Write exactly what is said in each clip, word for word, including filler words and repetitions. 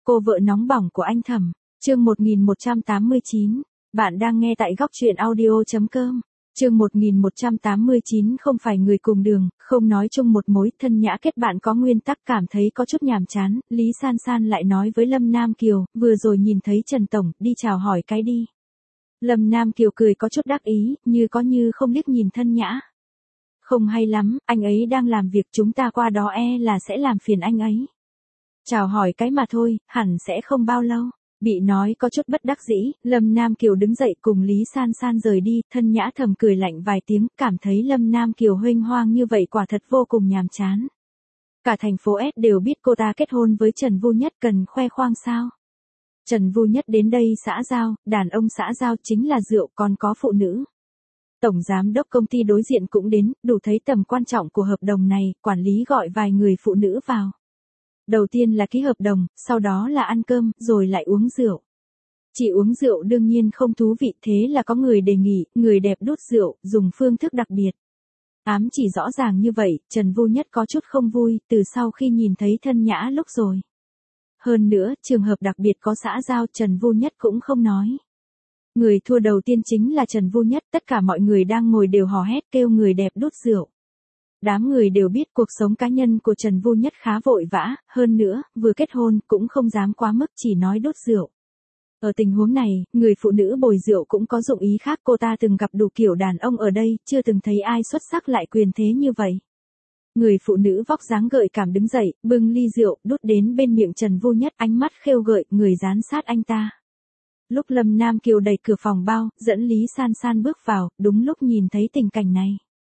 Cô vợ nóng bỏng của anh Thẩm, chương một nghìn một trăm tám mươi chín. Bạn đang nghe tại góc truyện audio chấm com. Chương một nghìn một trăm tám mươi chín không phải người cùng đường, không nói chung một mối, thân nhã kết bạn có nguyên tắc, cảm thấy có chút nhàm chán, Lý San San lại nói với Lâm Nam Kiều, vừa rồi nhìn thấy Trần Tổng, đi chào hỏi cái đi. Lâm Nam Kiều cười có chút đắc ý, như có như không liếc nhìn thân nhã. Không hay lắm, anh ấy đang làm việc, chúng ta qua đó e là sẽ làm phiền anh ấy. Chào hỏi cái mà thôi, hẳn sẽ không bao lâu. Bị nói có chút bất đắc dĩ, Lâm Nam Kiều đứng dậy cùng Lý San San rời đi, thân nhã thầm cười lạnh vài tiếng, cảm thấy Lâm Nam Kiều huênh hoang như vậy quả thật vô cùng nhàm chán. Cả thành phố S đều biết cô ta kết hôn với Trần Vu Nhất, cần khoe khoang sao? Trần Vu Nhất đến đây xã giao, đàn ông xã giao chính là rượu, còn có phụ nữ. Tổng giám đốc công ty đối diện cũng đến, đủ thấy tầm quan trọng của hợp đồng này, quản lý gọi vài người phụ nữ vào. Đầu tiên là ký hợp đồng, sau đó là ăn cơm, rồi lại uống rượu. Chỉ uống rượu đương nhiên không thú vị, thế là có người đề nghị, người đẹp đút rượu, dùng phương thức đặc biệt. Ám chỉ rõ ràng như vậy, Trần Vu Nhất có chút không vui, từ sau khi nhìn thấy thân nhã lúc rồi. Hơn nữa, trường hợp đặc biệt có xã giao, Trần Vu Nhất cũng không nói. Người thua đầu tiên chính là Trần Vu Nhất, tất cả mọi người đang ngồi đều hò hét kêu người đẹp đút rượu. Đám người đều biết cuộc sống cá nhân của Trần Vu Nhất khá vội vã, hơn nữa, vừa kết hôn cũng không dám quá mức, chỉ nói đốt rượu. Ở tình huống này, người phụ nữ bồi rượu cũng có dụng ý khác, cô ta từng gặp đủ kiểu đàn ông ở đây, chưa từng thấy ai xuất sắc lại quyền thế như vậy. Người phụ nữ vóc dáng gợi cảm đứng dậy, bưng ly rượu, đút đến bên miệng Trần Vu Nhất, ánh mắt khêu gợi, người dán sát anh ta. Lúc Lâm Nam Kiều đẩy cửa phòng bao, dẫn Lý San San bước vào, đúng lúc nhìn thấy tình cảnh này.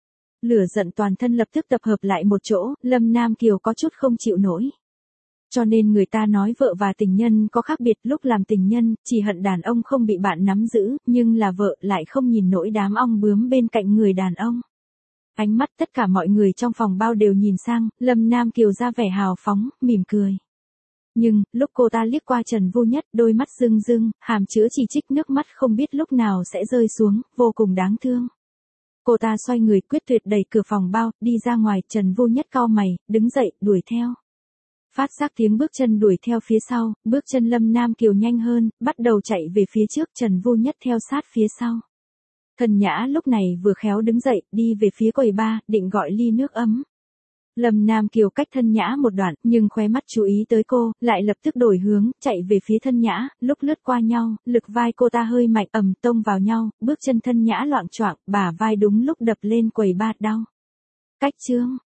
Lửa giận toàn thân lập tức tập hợp lại một chỗ, Lâm Nam Kiều có chút không chịu nổi. Cho nên người ta nói vợ và tình nhân có khác biệt, lúc làm tình nhân, chỉ hận đàn ông không bị bạn nắm giữ, nhưng là vợ lại không nhìn nổi đám ong bướm bên cạnh người đàn ông. Ánh mắt tất cả mọi người trong phòng bao đều nhìn sang, Lâm Nam Kiều ra vẻ hào phóng, mỉm cười. Nhưng, lúc cô ta liếc qua Trần Vu Nhất, đôi mắt rưng rưng, hàm chứa chỉ trích, nước mắt không biết lúc nào sẽ rơi xuống, vô cùng đáng thương. Cô ta xoay người quyết tuyệt đẩy cửa phòng bao, đi ra ngoài, Trần Vu Nhất cau mày, đứng dậy, đuổi theo. Phát giác tiếng bước chân đuổi theo phía sau, bước chân Lâm Nam Kiều nhanh hơn, bắt đầu chạy về phía trước, Trần Vu Nhất theo sát phía sau. Thân nhã lúc này vừa khéo đứng dậy, đi về phía quầy bar, định gọi ly nước ấm. Lâm Nam Kiều cách thân nhã một đoạn, nhưng khóe mắt chú ý tới cô, lại lập tức đổi hướng, chạy về phía thân nhã, lúc lướt qua nhau, lực vai cô ta hơi mạnh, ầm tông vào nhau, bước chân thân nhã loạng choạng, bả vai đúng lúc đập lên quầy bar đau. Cách chương,